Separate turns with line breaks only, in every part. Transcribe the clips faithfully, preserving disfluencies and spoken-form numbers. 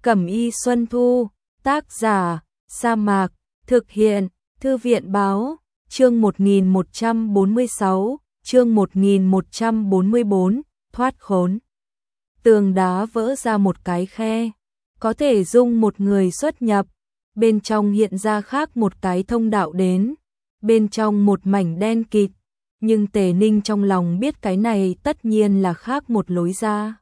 Cẩm y Xuân Thu, tác giả, Sa Mạc, thực hiện, Thư viện báo, chương một nghìn một trăm bốn mươi sáu, chương một nghìn một trăm bốn mươi bốn, thoát khốn. Tường đá vỡ ra một cái khe, có thể dung một người xuất nhập, bên trong hiện ra khác một cái thông đạo đến, bên trong một mảnh đen kịt, nhưng Tề Ninh trong lòng biết cái này tất nhiên là khác một lối ra.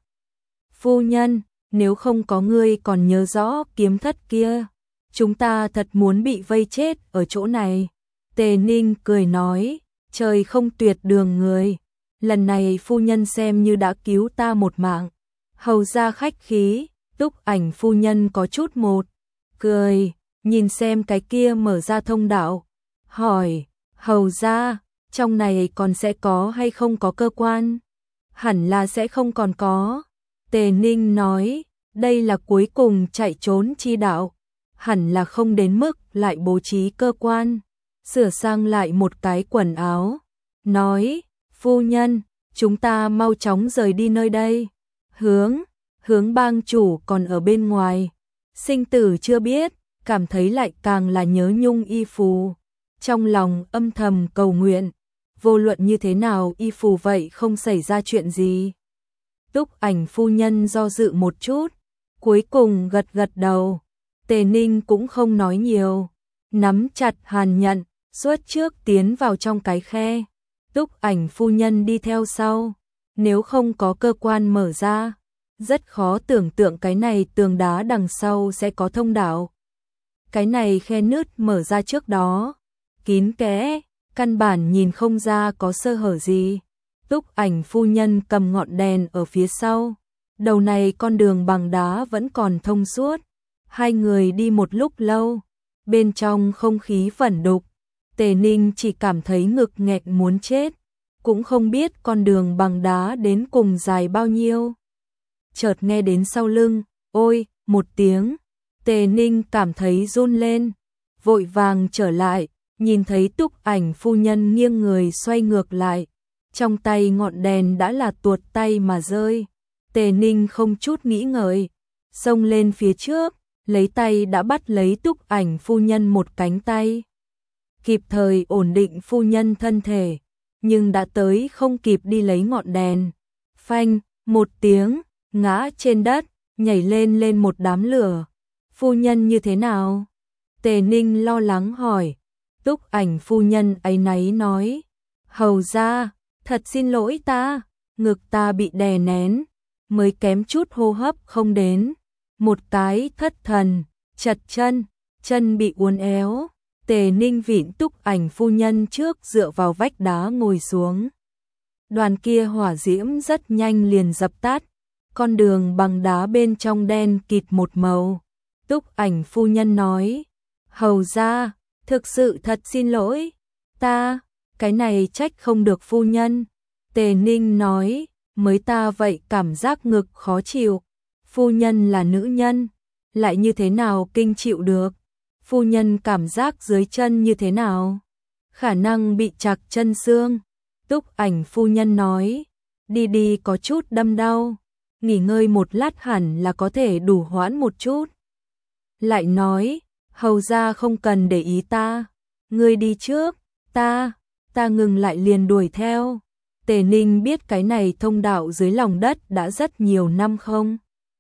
Phu nhân, nếu không có ngươi còn nhớ rõ kiếm thất kia, chúng ta thật muốn bị vây chết ở chỗ này. Tề Ninh cười nói, trời không tuyệt đường người, lần này phu nhân xem như đã cứu ta một mạng. Hầu ra khách khí, Túc Ảnh phu nhân có chút một cười, nhìn xem cái kia mở ra thông đạo, hỏi, hầu ra, trong này còn sẽ có hay không có cơ quan? Hẳn là sẽ không còn có. Tề Ninh nói, đây là cuối cùng chạy trốn chi đạo, hẳn là không đến mức lại bố trí cơ quan. Sửa sang lại một cái quần áo, nói, phu nhân, chúng ta mau chóng rời đi nơi đây. Hướng, hướng bang chủ còn ở bên ngoài, sinh tử chưa biết, cảm thấy lại càng là nhớ nhung y phù. Trong lòng âm thầm cầu nguyện, vô luận như thế nào y phù vậy không xảy ra chuyện gì. Túc Ảnh phu nhân do dự một chút, cuối cùng gật gật đầu. Tề Ninh cũng không nói nhiều, nắm chặt hàn nhận, xuất trước tiến vào trong cái khe. Túc Ảnh phu nhân đi theo sau, nếu không có cơ quan mở ra, rất khó tưởng tượng cái này tường đá đằng sau sẽ có thông đạo. Cái này khe nứt mở ra trước đó, kín kẽ, căn bản nhìn không ra có sơ hở gì. Túc Ảnh phu nhân cầm ngọn đèn ở phía sau, đầu này con đường bằng đá vẫn còn thông suốt. Hai người đi một lúc lâu, bên trong không khí vẩn đục, Tề Ninh chỉ cảm thấy ngực nghẹt muốn chết, cũng không biết con đường bằng đá đến cùng dài bao nhiêu. Chợt nghe đến sau lưng, ôi, một tiếng, Tề Ninh cảm thấy run lên, vội vàng trở lại, nhìn thấy Túc Ảnh phu nhân nghiêng người xoay ngược lại, trong tay ngọn đèn đã là tuột tay mà rơi. Tề Ninh không chút nghĩ ngợi, xông lên phía trước, lấy tay đã bắt lấy Túc Ảnh phu nhân một cánh tay, kịp thời ổn định phu nhân thân thể, nhưng đã tới không kịp đi lấy ngọn đèn. Phanh, một tiếng, ngã trên đất, nhảy lên lên một đám lửa. Phu nhân như thế nào? Tề Ninh lo lắng hỏi. Túc Ảnh phu nhân áy náy nói, hầu ra, thật xin lỗi ta, ngực ta bị đè nén, mới kém chút hô hấp không đến. Một cái thất thần, chật chân, chân bị uốn éo. Tề Ninh vịn Túc Ảnh phu nhân trước dựa vào vách đá ngồi xuống. Đoàn kia hỏa diễm rất nhanh liền dập tắt, con đường bằng đá bên trong đen kịt một màu. Túc Ảnh phu nhân nói, hầu ra, thực sự thật xin lỗi, ta, cái này trách không được phu nhân. Tề Ninh nói, mới ta vậy cảm giác ngực khó chịu, phu nhân là nữ nhân, lại như thế nào kinh chịu được. Phu nhân cảm giác dưới chân như thế nào? Khả năng bị chặt chân xương. Túc Ảnh phu nhân nói, đi đi có chút đâm đau, nghỉ ngơi một lát hẳn là có thể đủ hoãn một chút. Lại nói, hầu ra không cần để ý ta, ngươi đi trước, ta, ta ngừng lại liền đuổi theo. Tề Ninh biết cái này thông đạo dưới lòng đất đã rất nhiều năm không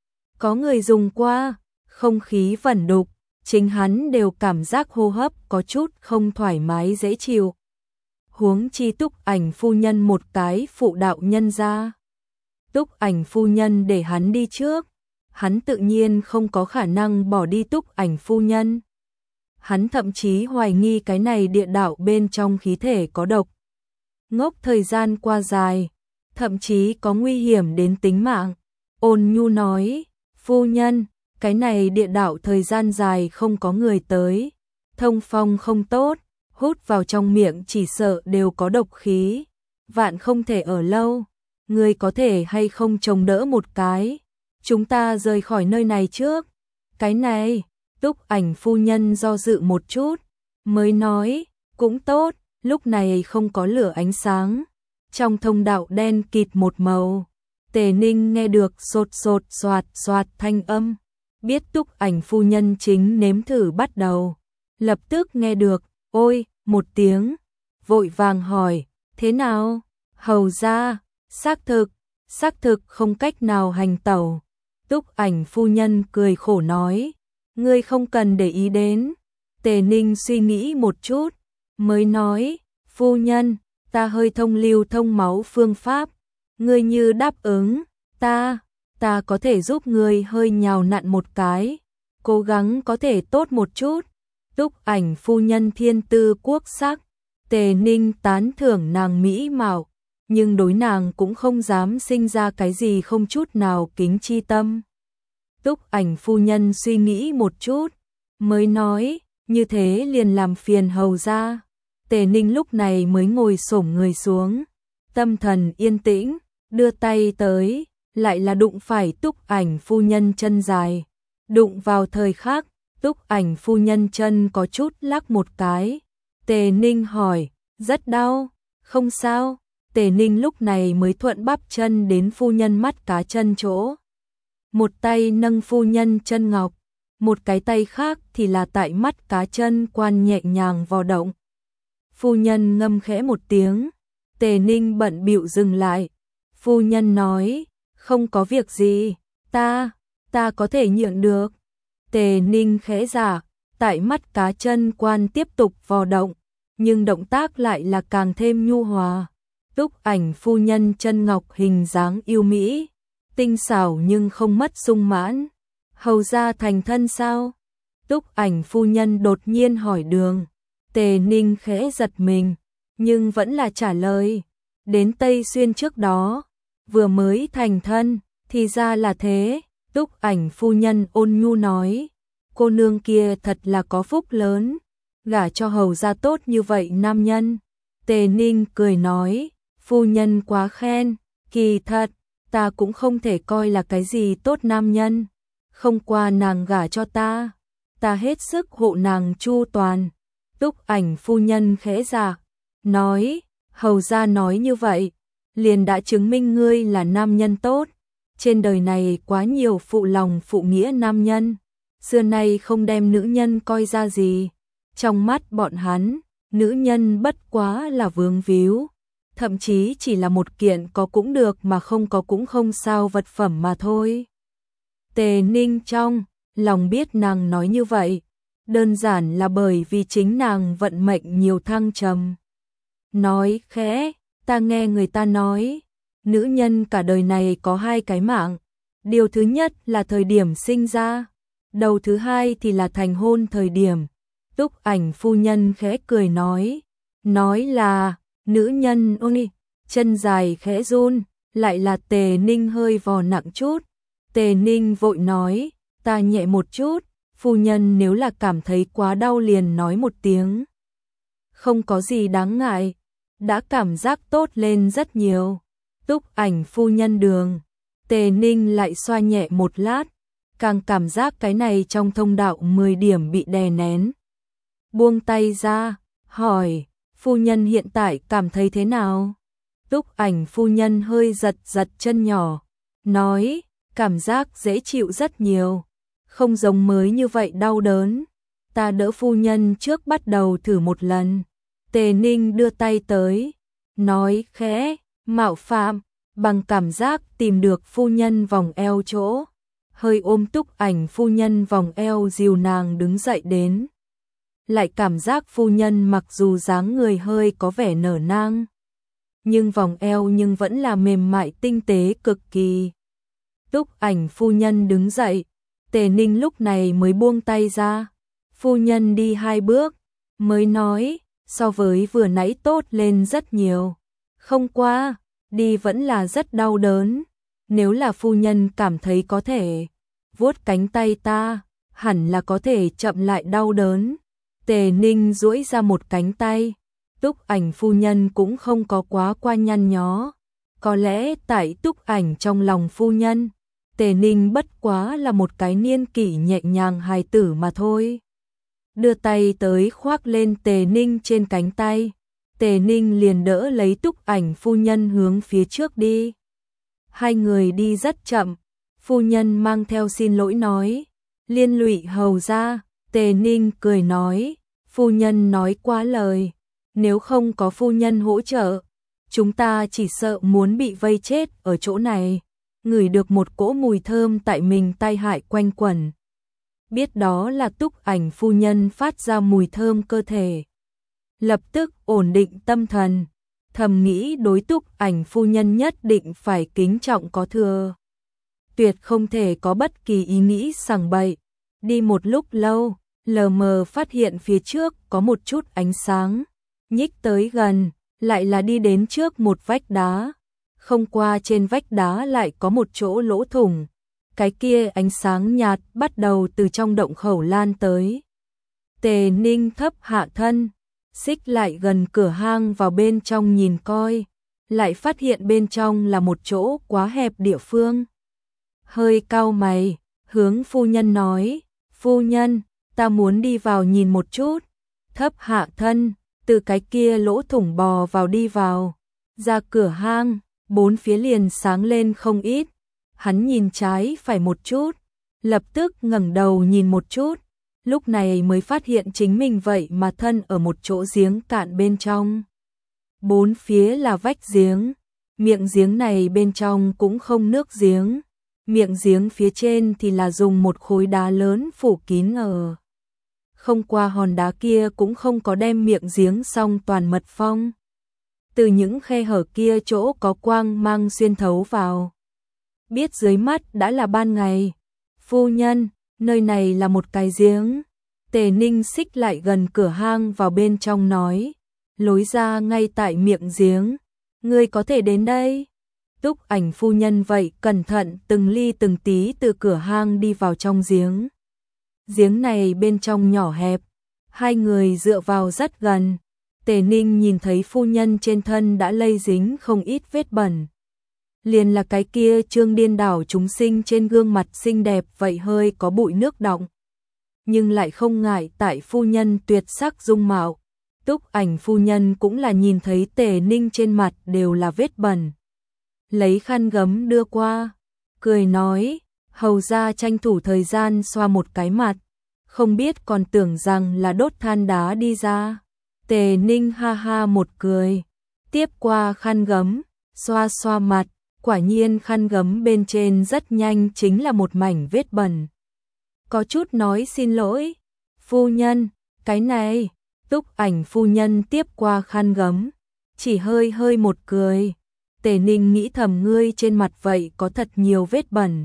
có người dùng qua, không khí vẩn đục, chính hắn đều cảm giác hô hấp có chút không thoải mái dễ chịu. Huống chi Túc Ảnh phu nhân một cái phụ đạo nhân ra. Túc Ảnh phu nhân để hắn đi trước, hắn tự nhiên không có khả năng bỏ đi Túc Ảnh phu nhân. Hắn thậm chí hoài nghi cái này địa đạo bên trong khí thể có độc. Ngốc thời gian qua dài, thậm chí có nguy hiểm đến tính mạng. Ôn nhu nói, phu nhân, cái này địa đạo thời gian dài không có người tới, thông phong không tốt, hút vào trong miệng chỉ sợ đều có độc khí, vạn không thể ở lâu, người có thể hay không chống đỡ một cái, chúng ta rời khỏi nơi này trước. Cái này, Túc Ảnh phu nhân do dự một chút, mới nói, cũng tốt, lúc này không có lửa ánh sáng, trong thông đạo đen kịt một màu. Tề Ninh nghe được sột sột soạt soạt thanh âm, biết Túc Ảnh phu nhân chính nếm thử bắt đầu. Lập tức nghe được, ôi, một tiếng, vội vàng hỏi, thế nào? Hầu ra, xác thực, xác thực không cách nào hành tẩu. Túc Ảnh phu nhân cười khổ nói, ngươi không cần để ý đến. Tề Ninh suy nghĩ một chút, mới nói, phu nhân, ta hơi thông lưu thông máu phương pháp, ngươi như đáp ứng, ta, ta có thể giúp ngươi hơi nhào nặn một cái, cố gắng có thể tốt một chút. Túc Ảnh phu nhân thiên tư quốc sắc, Tề Ninh tán thưởng nàng mỹ mạo, nhưng đối nàng cũng không dám sinh ra cái gì không chút nào kính chi tâm. Túc Ảnh phu nhân suy nghĩ một chút, mới nói, như thế liền làm phiền hầu ra. Tề Ninh lúc này mới ngồi xổm người xuống, tâm thần yên tĩnh, đưa tay tới, lại là đụng phải Túc Ảnh phu nhân chân dài. Đụng vào thời khắc, Túc Ảnh phu nhân chân có chút lắc một cái. Tề Ninh hỏi, rất đau, không sao. Tề Ninh lúc này mới thuận bắp chân đến phu nhân mắt cá chân chỗ. Một tay nâng phu nhân chân ngọc, một cái tay khác thì là tại mắt cá chân quan nhẹ nhàng vò động. Phu nhân ngâm khẽ một tiếng, Tề Ninh bận bịu dừng lại. Phu nhân nói, không có việc gì, ta, ta có thể nhịn được. Tề Ninh khẽ giả, tại mắt cá chân quan tiếp tục vò động, nhưng động tác lại là càng thêm nhu hòa. Túc Ảnh phu nhân chân ngọc hình dáng yêu mỹ, tinh xảo nhưng không mất sung mãn. Hầu ra thành thân sao? Túc Ảnh phu nhân đột nhiên hỏi đường. Tề Ninh khẽ giật mình, nhưng vẫn là trả lời. Đến Tây Xuyên trước đó, vừa mới thành thân, thì ra là thế. Túc Ảnh phu nhân ôn nhu nói, cô nương kia thật là có phúc lớn, gả cho hầu gia tốt như vậy nam nhân. Tề Ninh cười nói, phu nhân quá khen, kỳ thật, ta cũng không thể coi là cái gì tốt nam nhân. Không qua nàng gả cho ta, ta hết sức hộ nàng chu toàn. Túc Ảnh phu nhân khẽ dạ, nói, hầu gia nói như vậy, liền đã chứng minh ngươi là nam nhân tốt. Trên đời này quá nhiều phụ lòng phụ nghĩa nam nhân, xưa nay không đem nữ nhân coi ra gì. Trong mắt bọn hắn, nữ nhân bất quá là vướng víu, thậm chí chỉ là một kiện có cũng được mà không có cũng không sao vật phẩm mà thôi. Tề Ninh trong lòng biết nàng nói như vậy, đơn giản là bởi vì chính nàng vận mệnh nhiều thăng trầm. Nói khẽ, ta nghe người ta nói, nữ nhân cả đời này có hai cái mạng. Điều thứ nhất là thời điểm sinh ra, đầu thứ hai thì là thành hôn thời điểm. Túc Ảnh phu nhân khẽ cười nói, nói là, nữ nhân ôi, chân dài khẽ run, lại là Tề Ninh hơi vò nặng chút. Tề Ninh vội nói, ta nhẹ một chút, phu nhân nếu là cảm thấy quá đau liền nói một tiếng. Không có gì đáng ngại, đã cảm giác tốt lên rất nhiều. Túc Ảnh phu nhân đường, Tề Ninh lại xoa nhẹ một lát, càng cảm giác cái này trong thông đạo mười điểm bị đè nén. Buông tay ra, hỏi, phu nhân hiện tại cảm thấy thế nào? Túc Ảnh phu nhân hơi giật giật chân nhỏ, nói, cảm giác dễ chịu rất nhiều, không giống mới như vậy đau đớn. Ta đỡ phu nhân trước bắt đầu thử một lần. Tề Ninh đưa tay tới, nói khẽ, mạo phạm, bằng cảm giác tìm được phu nhân vòng eo chỗ, hơi ôm Túc Ảnh phu nhân vòng eo dìu nàng đứng dậy đến. Lại cảm giác phu nhân mặc dù dáng người hơi có vẻ nở nang, nhưng vòng eo nhưng vẫn là mềm mại tinh tế cực kỳ. Túc Ảnh phu nhân đứng dậy, Tề Ninh lúc này mới buông tay ra. Phu nhân đi hai bước, mới nói, so với vừa nãy tốt lên rất nhiều. Không qua, đi vẫn là rất đau đớn. Nếu là phu nhân cảm thấy có thể vuốt cánh tay ta, hẳn là có thể chậm lại đau đớn. Tề Ninh duỗi ra một cánh tay. Túc Ảnh phu nhân cũng không có quá qua nhăn nhó. Có lẽ tại Túc Ảnh trong lòng phu nhân, Tề Ninh bất quá là một cái niên kỷ nhẹ nhàng hài tử mà thôi. Đưa tay tới khoác lên Tề Ninh trên cánh tay. Tề Ninh liền đỡ lấy Túc Ảnh phu nhân hướng phía trước đi. Hai người đi rất chậm. Phu nhân mang theo xin lỗi nói, liên lụy hầu gia. Tề Ninh cười nói, phu nhân nói quá lời, nếu không có phu nhân hỗ trợ, chúng ta chỉ sợ muốn bị vây chết ở chỗ này. Ngửi được một cỗ mùi thơm tại mình tai hại quanh quẩn. Biết đó là Túc Ảnh phu nhân phát ra mùi thơm cơ thể. Lập tức ổn định tâm thần, thầm nghĩ đối Túc Ảnh phu nhân nhất định phải kính trọng có thừa. Tuyệt không thể có bất kỳ ý nghĩ sằng bậy. Đi một lúc lâu, lờ mờ phát hiện phía trước có một chút ánh sáng, nhích tới gần, lại là đi đến trước một vách đá. Không qua trên vách đá lại có một chỗ lỗ thủng, cái kia ánh sáng nhạt bắt đầu từ trong động khẩu lan tới. Tề Ninh thấp hạ thân, xích lại gần cửa hang vào bên trong nhìn coi, lại phát hiện bên trong là một chỗ quá hẹp địa phương. Hơi cau mày, hướng phu nhân nói, phu nhân, ta muốn đi vào nhìn một chút. Thấp hạ thân, từ cái kia lỗ thủng bò vào đi vào, ra cửa hang, bốn phía liền sáng lên không ít. Hắn nhìn trái phải một chút, lập tức ngẩng đầu nhìn một chút, lúc này mới phát hiện chính mình vậy mà thân ở một chỗ giếng cạn bên trong. Bốn phía là vách giếng, miệng giếng này bên trong cũng không nước giếng, miệng giếng phía trên thì là dùng một khối đá lớn phủ kín ở. Không qua hòn đá kia cũng không có đem miệng giếng xong toàn mật phong. Từ những khe hở kia chỗ có quang mang xuyên thấu vào. Biết dưới mắt đã là ban ngày. Phu nhân, nơi này là một cái giếng. Tề Ninh xích lại gần cửa hang vào bên trong nói. Lối ra ngay tại miệng giếng. Ngươi có thể đến đây. Túc Ảnh phu nhân vậy cẩn thận từng ly từng tí từ cửa hang đi vào trong giếng. Giếng này bên trong nhỏ hẹp. Hai người dựa vào rất gần. Tề Ninh nhìn thấy phu nhân trên thân đã lây dính không ít vết bẩn. Liền là cái kia trương điên đảo chúng sinh trên gương mặt xinh đẹp vậy hơi có bụi nước đọng. Nhưng lại không ngại tại phu nhân tuyệt sắc dung mạo. Túc Ảnh phu nhân cũng là nhìn thấy Tề Ninh trên mặt đều là vết bẩn. Lấy khăn gấm đưa qua, cười nói, hầu ra tranh thủ thời gian xoa một cái mặt, không biết còn tưởng rằng là đốt than đá đi ra. Tề Ninh ha ha một cười, tiếp qua khăn gấm, xoa xoa mặt, quả nhiên khăn gấm bên trên rất nhanh chính là một mảnh vết bẩn. Có chút nói xin lỗi, phu nhân, cái này. Túc Ảnh phu nhân tiếp qua khăn gấm, chỉ hơi hơi một cười. Tề Ninh nghĩ thầm ngươi trên mặt vậy có thật nhiều vết bẩn,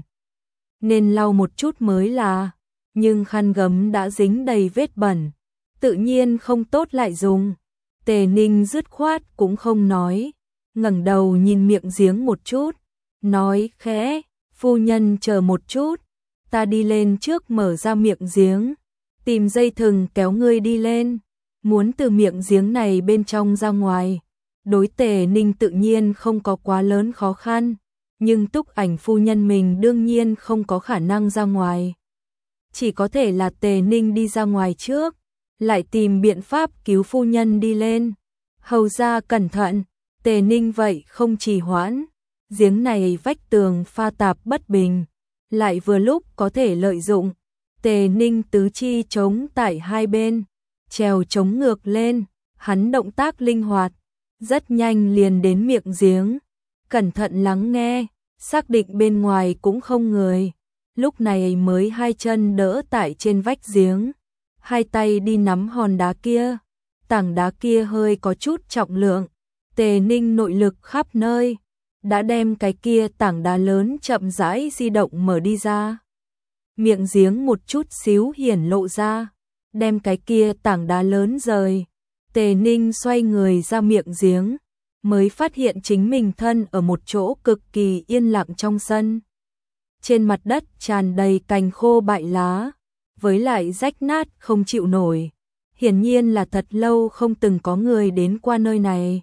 nên lau một chút mới là, nhưng khăn gấm đã dính đầy vết bẩn, tự nhiên không tốt lại dùng. Tề Ninh dứt khoát cũng không nói, ngẩng đầu nhìn miệng giếng một chút, nói khẽ, phu nhân chờ một chút, ta đi lên trước mở ra miệng giếng, tìm dây thừng kéo ngươi đi lên, muốn từ miệng giếng này bên trong ra ngoài. Đối Tề Ninh tự nhiên không có quá lớn khó khăn, nhưng Túc Ảnh phu nhân mình đương nhiên không có khả năng ra ngoài. Chỉ có thể là Tề Ninh đi ra ngoài trước, lại tìm biện pháp cứu phu nhân đi lên. Hầu ra cẩn thận, Tề Ninh vậy không trì hoãn, giếng này vách tường pha tạp bất bình, lại vừa lúc có thể lợi dụng. Tề Ninh tứ chi chống tại hai bên, trèo chống ngược lên, hắn động tác linh hoạt, rất nhanh liền đến miệng giếng, cẩn thận lắng nghe, xác định bên ngoài cũng không người, lúc này mới hai chân đỡ tại trên vách giếng, hai tay đi nắm hòn đá kia, tảng đá kia hơi có chút trọng lượng, Tề Ninh nội lực khắp nơi, đã đem cái kia tảng đá lớn chậm rãi di động mở đi ra. Miệng giếng một chút xíu hiển lộ ra, đem cái kia tảng đá lớn rời. Tề Ninh xoay người ra miệng giếng, mới phát hiện chính mình thân ở một chỗ cực kỳ yên lặng trong sân. Trên mặt đất tràn đầy cành khô bại lá, với lại rách nát không chịu nổi. Hiển nhiên là thật lâu không từng có người đến qua nơi này.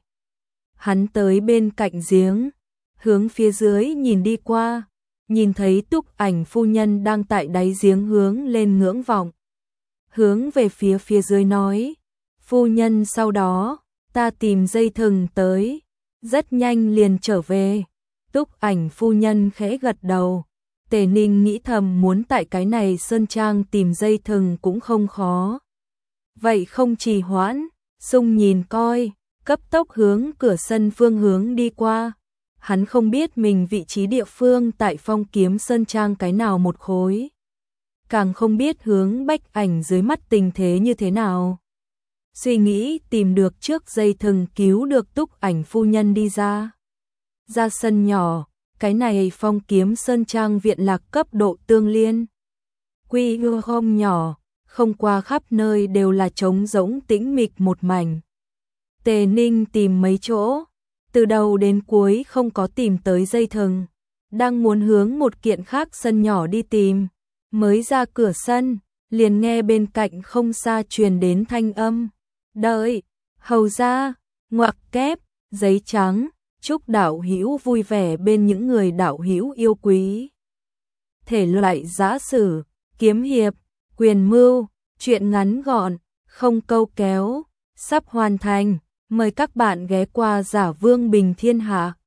Hắn tới bên cạnh giếng, hướng phía dưới nhìn đi qua, nhìn thấy Túc Ảnh phu nhân đang tại đáy giếng hướng lên ngưỡng vọng. Hướng về phía phía dưới nói, phu nhân sau đó, ta tìm dây thừng tới, rất nhanh liền trở về. Túc Ảnh phu nhân khẽ gật đầu, Tề Ninh nghĩ thầm muốn tại cái này sơn trang tìm dây thừng cũng không khó. Vậy không trì hoãn, Sung nhìn coi, cấp tốc hướng cửa sân phương hướng đi qua. Hắn không biết mình vị trí địa phương tại Phong Kiếm Sơn Trang cái nào một khối. Càng không biết hướng Bách Ảnh dưới mắt tình thế như thế nào. Suy nghĩ tìm được trước dây thừng cứu được Túc Ảnh phu nhân đi ra. Ra sân nhỏ, cái này Phong Kiếm Sơn Trang viện lạc cấp độ tương liên. Quy ư không nhỏ, không qua khắp nơi đều là trống rỗng tĩnh mịch một mảnh. Tề Ninh tìm mấy chỗ, từ đầu đến cuối không có tìm tới dây thừng, đang muốn hướng một kiện khác sân nhỏ đi tìm, mới ra cửa sân, liền nghe bên cạnh không xa truyền đến thanh âm. Đợi, hầu ra, ngoặc kép, giấy trắng, chúc đạo hữu vui vẻ bên những người đạo hữu yêu quý. Thể loại giã sử, kiếm hiệp, quyền mưu, truyện ngắn gọn, không câu kéo, sắp hoàn thành. Mời các bạn ghé qua Giả Vương Bình Thiên Hạ.